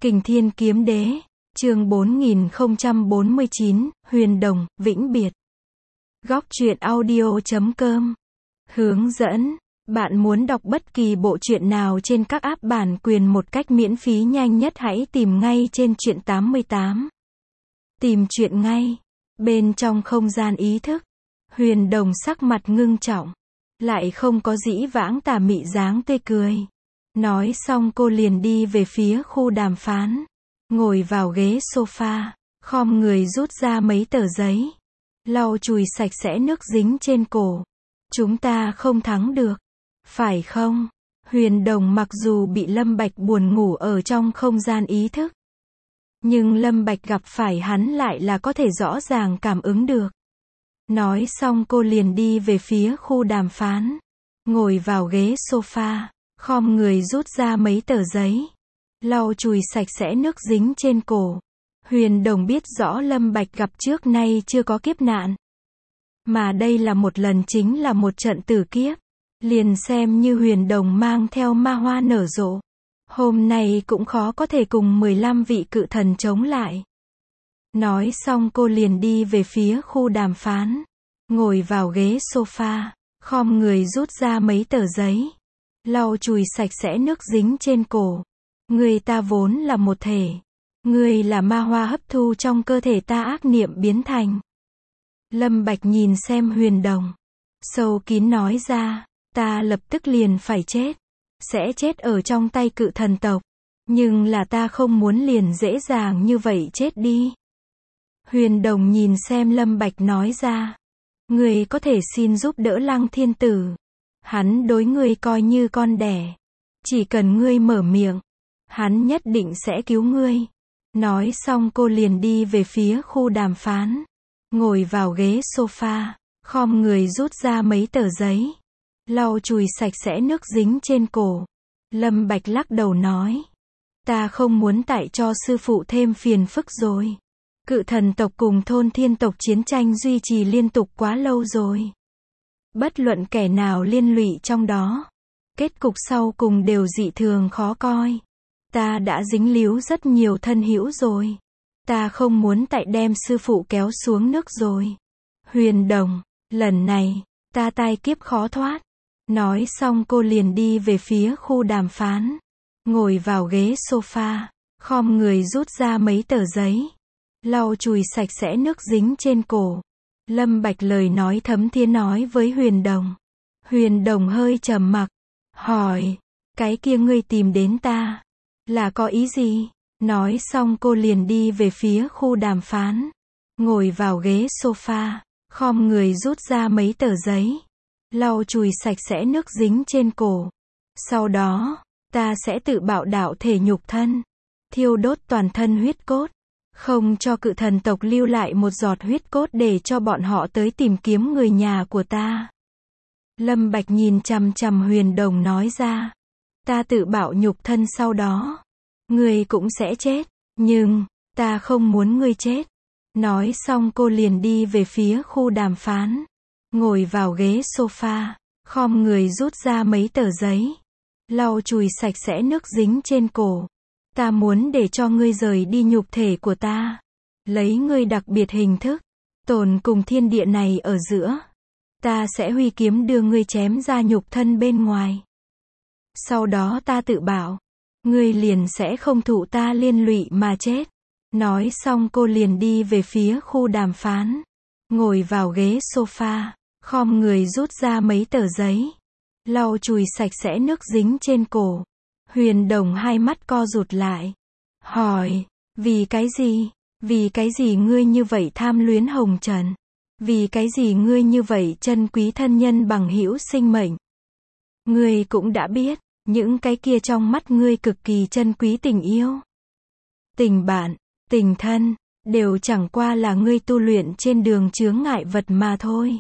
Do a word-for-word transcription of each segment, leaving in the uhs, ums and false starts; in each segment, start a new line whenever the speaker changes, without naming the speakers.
Kình Thiên Kiếm Đế, chương bốn nghìn không trăm bốn mươi chín, Huyền Đồng, vĩnh biệt. Góc truyện audio chấm com. Hướng dẫn. Bạn muốn đọc bất kỳ bộ truyện nào trên các app bản quyền một cách miễn phí nhanh nhất, hãy tìm ngay trên truyện tám mươi tám. Tìm truyện ngay. Bên trong không gian ý thức, Huyền Đồng sắc mặt ngưng trọng, lại không có dĩ vãng tà mị dáng tươi cười. Nói xong cô liền đi về phía khu đàm phán, ngồi vào ghế sofa, khom người rút ra mấy tờ giấy, lau chùi sạch sẽ nước dính trên cổ. Chúng ta không thắng được, phải không? Huyền Đồng mặc dù bị Lâm Bạch buồn ngủ ở trong không gian ý thức, nhưng Lâm Bạch gặp phải hắn lại là có thể rõ ràng cảm ứng được. Nói xong cô liền đi về phía khu đàm phán, ngồi vào ghế sofa, khom người rút ra mấy tờ giấy, lau chùi sạch sẽ nước dính trên cổ. Huyền Đồng biết rõ Lâm Bạch gặp trước nay chưa có kiếp nạn, mà đây là một lần chính là một trận tử kiếp. Liền xem như Huyền Đồng mang theo ma hoa nở rộ, hôm nay cũng khó có thể cùng mười lăm vị cự thần chống lại. Nói xong cô liền đi về phía khu đàm phán, ngồi vào ghế sofa, khom người rút ra mấy tờ giấy, lau chùi sạch sẽ nước dính trên cổ. Người ta vốn là một thể, người là ma hoa hấp thu trong cơ thể ta ác niệm biến thành. Lâm Bạch nhìn xem Huyền Đồng, sâu kín nói ra, ta lập tức liền phải chết, sẽ chết ở trong tay cự thần tộc, nhưng là ta không muốn liền dễ dàng như vậy chết đi. Huyền Đồng nhìn xem Lâm Bạch nói ra, người có thể xin giúp đỡ Lăng Thiên Tử, hắn đối ngươi coi như con đẻ, chỉ cần ngươi mở miệng, hắn nhất định sẽ cứu ngươi. Nói xong cô liền đi về phía khu đàm phán, ngồi vào ghế sofa, khom người rút ra mấy tờ giấy, lau chùi sạch sẽ nước dính trên cổ. Lâm Bạch lắc đầu nói, ta không muốn tại cho sư phụ thêm phiền phức rồi. Cự thần tộc cùng thôn thiên tộc chiến tranh duy trì liên tục quá lâu rồi. Bất luận kẻ nào liên lụy trong đó, kết cục sau cùng đều dị thường khó coi. Ta đã dính líu rất nhiều thân hữu rồi. Ta không muốn tại đem sư phụ kéo xuống nước rồi. Huyền Đồng, lần này, ta tai kiếp khó thoát. Nói xong cô liền đi về phía khu đàm phán, ngồi vào ghế sofa, khom người rút ra mấy tờ giấy, lau chùi sạch sẽ nước dính trên cổ. Lâm Bạch lời nói thấm thía nói với Huyền Đồng. Huyền Đồng hơi trầm mặc, hỏi, cái kia ngươi tìm đến ta, là có ý gì? Nói xong cô liền đi về phía khu đàm phán, ngồi vào ghế sofa, khom người rút ra mấy tờ giấy, lau chùi sạch sẽ nước dính trên cổ. Sau đó, ta sẽ tự bạo đạo thể nhục thân, thiêu đốt toàn thân huyết cốt, không cho cự thần tộc lưu lại một giọt huyết cốt để cho bọn họ tới tìm kiếm người nhà của ta. Lâm Bạch nhìn chằm chằm Huyền Đồng nói ra, ta tự bạo nhục thân sau đó, ngươi cũng sẽ chết, nhưng, ta không muốn ngươi chết. Nói xong cô liền đi về phía khu đàm phán, ngồi vào ghế sofa, khom người rút ra mấy tờ giấy, lau chùi sạch sẽ nước dính trên cổ. Ta muốn để cho ngươi rời đi nhục thể của ta, lấy ngươi đặc biệt hình thức, tồn cùng thiên địa này ở giữa. Ta sẽ huy kiếm đưa ngươi chém ra nhục thân bên ngoài. Sau đó ta tự bảo, ngươi liền sẽ không thụ ta liên lụy mà chết. Nói xong cô liền đi về phía khu đàm phán, ngồi vào ghế sofa, khom người rút ra mấy tờ giấy, lau chùi sạch sẽ nước dính trên cổ. Huyền Đồng hai mắt co rụt lại, hỏi, vì cái gì? Vì cái gì ngươi như vậy tham luyến hồng trần? Vì cái gì ngươi như vậy trân quý thân nhân bằng hữu sinh mệnh? Ngươi cũng đã biết, những cái kia trong mắt ngươi cực kỳ trân quý tình yêu, tình bạn, tình thân, đều chẳng qua là ngươi tu luyện trên đường chướng ngại vật mà thôi.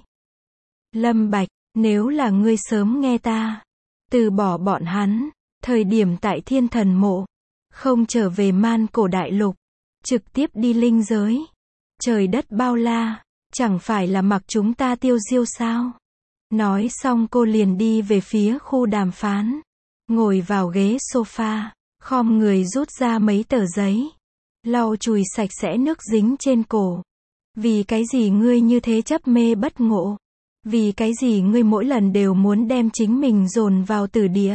Lâm Bạch, nếu là ngươi sớm nghe ta, từ bỏ bọn hắn, thời điểm tại thiên thần mộ, không trở về man cổ đại lục, trực tiếp đi linh giới, trời đất bao la, chẳng phải là mặc chúng ta tiêu diêu sao? Nói xong cô liền đi về phía khu đàm phán, ngồi vào ghế sofa, khom người rút ra mấy tờ giấy, lau chùi sạch sẽ nước dính trên cổ. Vì cái gì ngươi như thế chấp mê bất ngộ? Vì cái gì ngươi mỗi lần đều muốn đem chính mình dồn vào tử địa?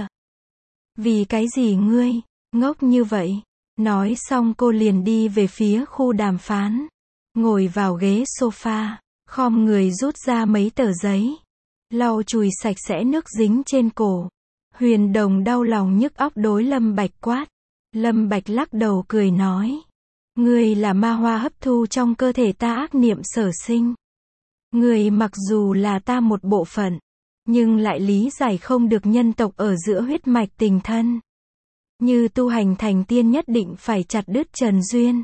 Vì cái gì ngươi ngốc như vậy? Nói xong cô liền đi về phía khu đàm phán, ngồi vào ghế sofa, khom người rút ra mấy tờ giấy, lau chùi sạch sẽ nước dính trên cổ. Huyền Đồng đau lòng nhức óc đối Lâm Bạch quát. Lâm Bạch lắc đầu cười nói, ngươi là ma hoa hấp thu trong cơ thể ta ác niệm sở sinh. Ngươi mặc dù là ta một bộ phận, nhưng lại lý giải không được nhân tộc ở giữa huyết mạch tình thân. Như tu hành thành tiên nhất định phải chặt đứt trần duyên.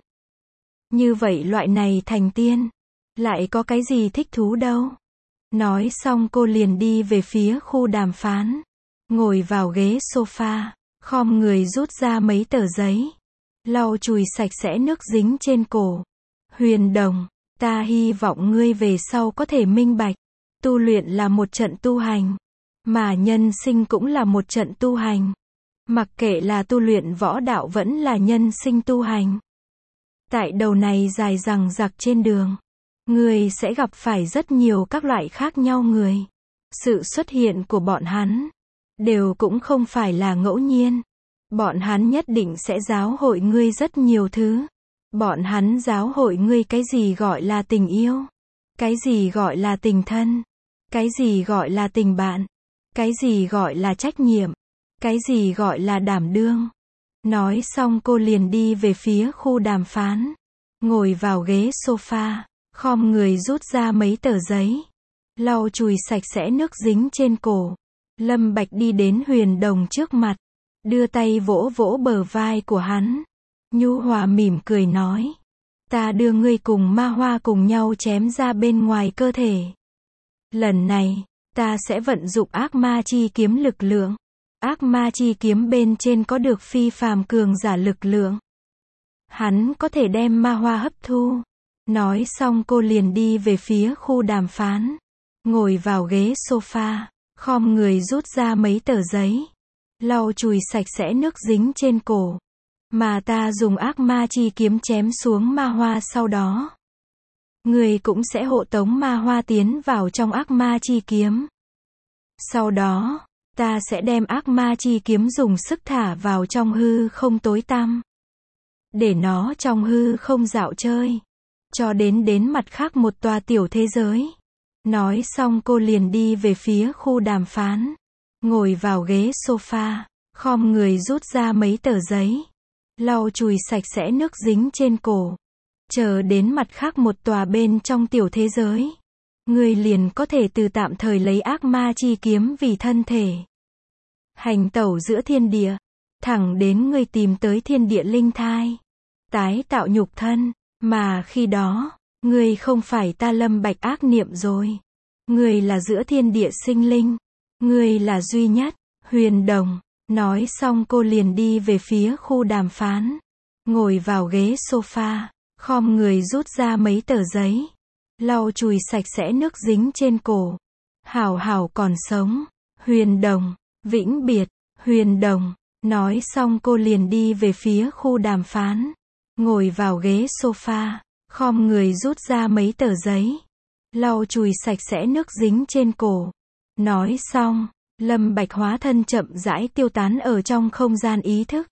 Như vậy loại này thành tiên, lại có cái gì thích thú đâu. Nói xong cô liền đi về phía khu đàm phán, ngồi vào ghế sofa, khom người rút ra mấy tờ giấy, lau chùi sạch sẽ nước dính trên cổ. Huyền Đồng, ta hy vọng ngươi về sau có thể minh bạch, tu luyện là một trận tu hành, mà nhân sinh cũng là một trận tu hành. Mặc kệ là tu luyện võ đạo vẫn là nhân sinh tu hành. Tại đầu này dài dằng dặc trên đường, ngươi sẽ gặp phải rất nhiều các loại khác nhau người. Sự xuất hiện của bọn hắn đều cũng không phải là ngẫu nhiên. Bọn hắn nhất định sẽ giáo hội ngươi rất nhiều thứ. Bọn hắn giáo hội ngươi cái gì gọi là tình yêu, cái gì gọi là tình thân, cái gì gọi là tình bạn, cái gì gọi là trách nhiệm, cái gì gọi là đảm đương. Nói xong cô liền đi về phía khu đàm phán, ngồi vào ghế sofa, khom người rút ra mấy tờ giấy, lau chùi sạch sẽ nước dính trên cổ. Lâm Bạch đi đến Huyền Đồng trước mặt, đưa tay vỗ vỗ bờ vai của hắn, nhu hòa mỉm cười nói, ta đưa ngươi cùng ma hoa cùng nhau chém ra bên ngoài cơ thể. Lần này, ta sẽ vận dụng ác ma chi kiếm lực lượng. Ác ma chi kiếm bên trên có được phi phàm cường giả lực lượng. Hắn có thể đem ma hoa hấp thu. Nói xong cô liền đi về phía khu đàm phán, ngồi vào ghế sofa, khom người rút ra mấy tờ giấy, lau chùi sạch sẽ nước dính trên cổ. Mà ta dùng ác ma chi kiếm chém xuống ma hoa sau đó, người cũng sẽ hộ tống ma hoa tiến vào trong ác ma chi kiếm. Sau đó, ta sẽ đem ác ma chi kiếm dùng sức thả vào trong hư không tối tăm, để nó trong hư không dạo chơi, cho đến đến mặt khác một tòa tiểu thế giới. Nói xong cô liền đi về phía khu đàm phán, ngồi vào ghế sofa, khom người rút ra mấy tờ giấy, lau chùi sạch sẽ nước dính trên cổ. Chờ đến mặt khác một tòa bên trong tiểu thế giới, ngươi liền có thể từ tạm thời lấy ác ma chi kiếm vì thân thể, hành tẩu giữa thiên địa, thẳng đến ngươi tìm tới thiên địa linh thai, tái tạo nhục thân, mà khi đó, ngươi không phải ta Lâm Bạch ác niệm rồi. Ngươi là giữa thiên địa sinh linh, ngươi là duy nhất. Huyền Đồng. Nói xong cô liền đi về phía khu đàm phán, ngồi vào ghế sofa, khom người rút ra mấy tờ giấy, lau chùi sạch sẽ nước dính trên cổ. Hảo hảo còn sống. Huyền Đồng. Vĩnh biệt. Huyền Đồng. Nói xong cô liền đi về phía khu đàm phán, ngồi vào ghế sofa, khom người rút ra mấy tờ giấy, lau chùi sạch sẽ nước dính trên cổ. Nói xong, Lâm Bạch hóa thân chậm rãi tiêu tán ở trong không gian ý thức.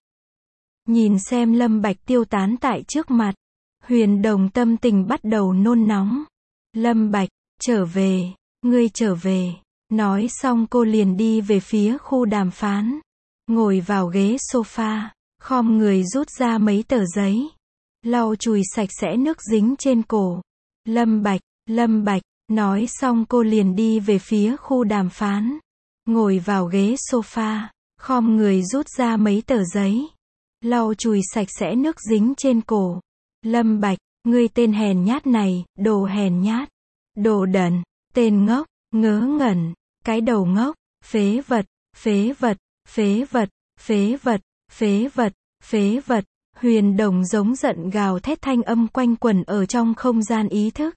Nhìn xem Lâm Bạch tiêu tán tại trước mặt, Huyền Đồng tâm tình bắt đầu nôn nóng. Lâm Bạch, trở về, ngươi trở về. Nói xong cô liền đi về phía khu đàm phán, ngồi vào ghế sofa, khom người rút ra mấy tờ giấy, lau chùi sạch sẽ nước dính trên cổ. Lâm Bạch, Lâm Bạch. Nói xong cô liền đi về phía khu đàm phán, ngồi vào ghế sofa, khom người rút ra mấy tờ giấy, lau chùi sạch sẽ nước dính trên cổ. Lâm Bạch, ngươi tên hèn nhát này, đồ hèn nhát, đồ đần, tên ngốc, ngớ ngẩn, cái đầu ngốc, phế vật, phế vật, phế vật, phế vật, phế vật, phế vật. Huyền Đồng giống giận gào thét thanh âm quanh quẩn ở trong không gian ý thức.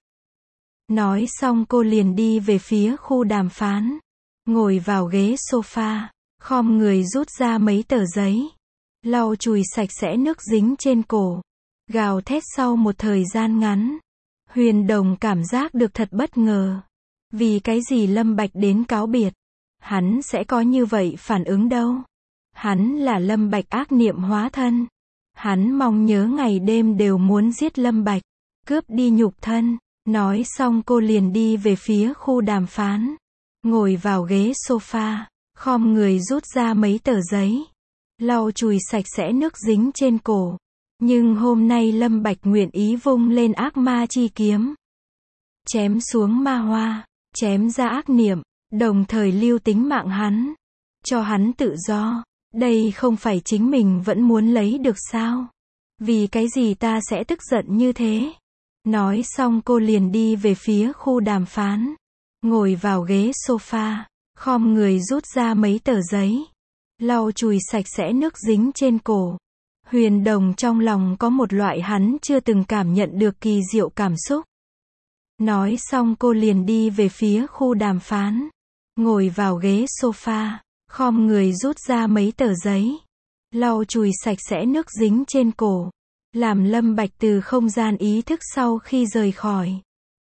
Nói xong cô liền đi về phía khu đàm phán, ngồi vào ghế sofa, khom người rút ra mấy tờ giấy, lau chùi sạch sẽ nước dính trên cổ, gào thét sau một thời gian ngắn. Huyền Đồng cảm giác được thật bất ngờ. Vì cái gì Lâm Bạch đến cáo biệt? Hắn sẽ có như vậy phản ứng đâu. Hắn là Lâm Bạch ác niệm hóa thân. Hắn mong nhớ ngày đêm đều muốn giết Lâm Bạch, cướp đi nhục thân. Nói xong cô liền đi về phía khu đàm phán. Ngồi vào ghế sofa, khom người rút ra mấy tờ giấy, lau chùi sạch sẽ nước dính trên cổ. Nhưng hôm nay Lâm Bạch nguyện ý vung lên ác ma chi kiếm, chém xuống ma hoa, chém ra ác niệm, đồng thời lưu tính mạng hắn, cho hắn tự do. Đây không phải chính mình vẫn muốn lấy được sao? Vì cái gì ta sẽ tức giận như thế? Nói xong cô liền đi về phía khu đàm phán. Ngồi vào ghế sofa, khom người rút ra mấy tờ giấy, lau chùi sạch sẽ nước dính trên cổ. Huyền Đồng trong lòng có một loại hắn chưa từng cảm nhận được kỳ diệu cảm xúc. Nói xong cô liền đi về phía khu đàm phán. Ngồi vào ghế sofa, khom người rút ra mấy tờ giấy, lau chùi sạch sẽ nước dính trên cổ. Làm Lâm Bạch từ không gian ý thức sau khi rời khỏi.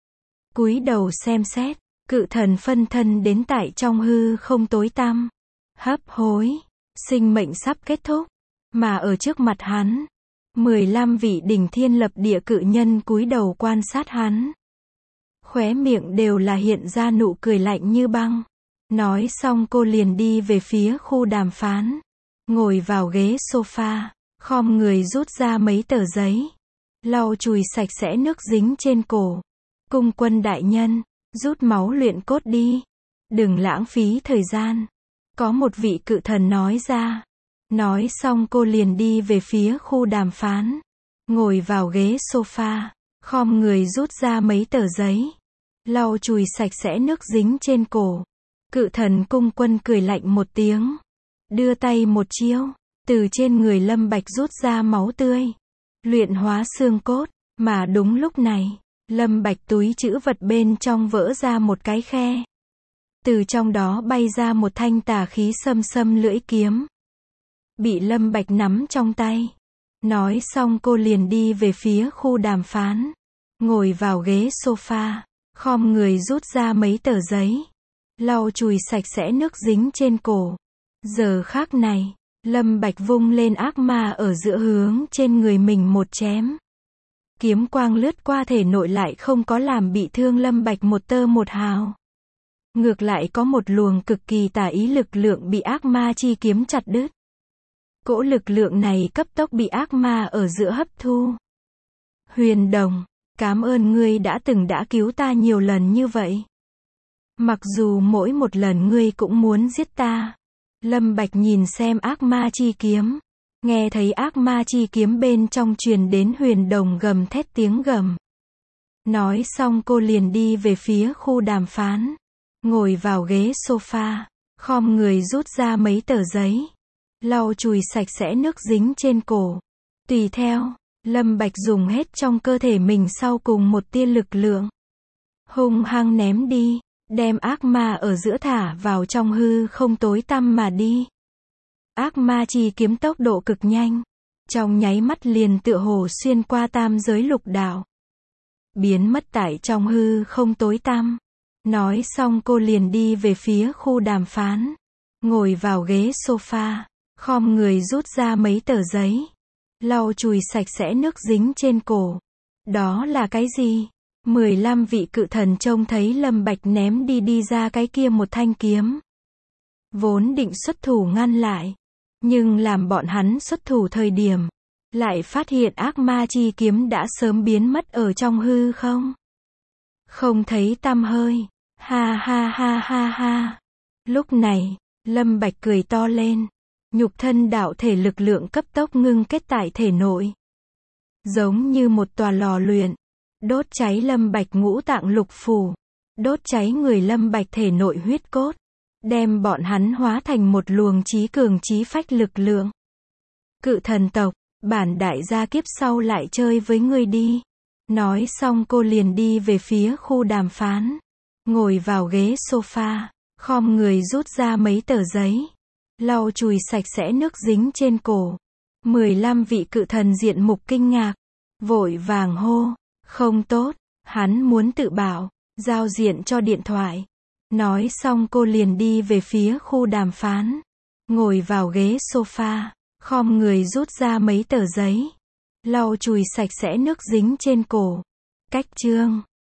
Cúi đầu xem xét, cự thần phân thân đến tại trong hư không tối tăm. Hấp hối, sinh mệnh sắp kết thúc. Mà ở trước mặt hắn, mười lăm vị đỉnh thiên lập địa cự nhân cúi đầu quan sát hắn. Khóe miệng đều là hiện ra nụ cười lạnh như băng. Nói xong cô liền đi về phía khu đàm phán. Ngồi vào ghế sofa, khom người rút ra mấy tờ giấy, lau chùi sạch sẽ nước dính trên cổ. Cung quân đại nhân, rút máu luyện cốt đi. Đừng lãng phí thời gian. Có một vị cự thần nói ra. Nói xong cô liền đi về phía khu đàm phán. Ngồi vào ghế sofa, khom người rút ra mấy tờ giấy, lau chùi sạch sẽ nước dính trên cổ. Cự thần cung quân cười lạnh một tiếng, đưa tay một chiêu, từ trên người Lâm Bạch rút ra máu tươi, luyện hóa xương cốt. Mà đúng lúc này, Lâm Bạch túi trữ vật bên trong vỡ ra một cái khe. Từ trong đó bay ra một thanh tà khí xâm xâm lưỡi kiếm. Bị Lâm Bạch nắm trong tay. Nói xong cô liền đi về phía khu đàm phán. Ngồi vào ghế sofa, khom người rút ra mấy tờ giấy, lau chùi sạch sẽ nước dính trên cổ. Giờ khắc này, Lâm Bạch vung lên ác ma ở giữa hướng trên người mình một chém. Kiếm quang lướt qua thể nội lại không có làm bị thương Lâm Bạch một tơ một hào. Ngược lại có một luồng cực kỳ tà ý lực lượng bị ác ma chi kiếm chặt đứt. Cỗ lực lượng này cấp tốc bị ác ma ở giữa hấp thu. Huyền Đồng, cảm ơn ngươi đã từng đã cứu ta nhiều lần như vậy. Mặc dù mỗi một lần ngươi cũng muốn giết ta. Lâm Bạch nhìn xem ác ma chi kiếm. Nghe thấy ác ma chi kiếm bên trong truyền đến Huyền Đồng gầm thét tiếng gầm. Nói xong cô liền đi về phía khu đàm phán. Ngồi vào ghế sofa, khom người rút ra mấy tờ giấy, lau chùi sạch sẽ nước dính trên cổ. Tùy theo, Lâm Bạch dùng hết trong cơ thể mình sau cùng một tia lực lượng. Hung hăng ném đi, đem ác ma ở giữa thả vào trong hư không tối tăm mà đi. Ác ma chi kiếm tốc độ cực nhanh, trong nháy mắt liền tựa hồ xuyên qua tam giới lục đạo, biến mất tại trong hư không tối tăm. Nói xong cô liền đi về phía khu đàm phán. Ngồi vào ghế sofa, khom người rút ra mấy tờ giấy, lau chùi sạch sẽ nước dính trên cổ. Đó là cái gì? mười lăm vị cự thần trông thấy Lâm Bạch ném đi đi ra cái kia một thanh kiếm. Vốn định xuất thủ ngăn lại, nhưng làm bọn hắn xuất thủ thời điểm, lại phát hiện ác ma chi kiếm đã sớm biến mất ở trong hư không. Không thấy tăm hơi. Ha ha ha ha ha. Lúc này, Lâm Bạch cười to lên. Nhục thân đạo thể lực lượng cấp tốc ngưng kết tại thể nội. Giống như một tòa lò luyện. Đốt cháy Lâm Bạch ngũ tạng lục phủ. Đốt cháy người Lâm Bạch thể nội huyết cốt. Đem bọn hắn hóa thành một luồng chí cường chí phách lực lượng. Cự thần tộc, bản đại gia kiếp sau lại chơi với ngươi đi. Nói xong cô liền đi về phía khu đàm phán. Ngồi vào ghế sofa, khom người rút ra mấy tờ giấy, lau chùi sạch sẽ nước dính trên cổ. mười lăm vị cự thần diện mục kinh ngạc. Vội vàng hô. Không tốt. Hắn muốn tự bảo. Giao diện cho điện thoại. Nói xong cô liền đi về phía khu đàm phán. Ngồi vào ghế sofa. Khom người rút ra mấy tờ giấy. Lau chùi sạch sẽ nước dính trên cổ. Cách chương.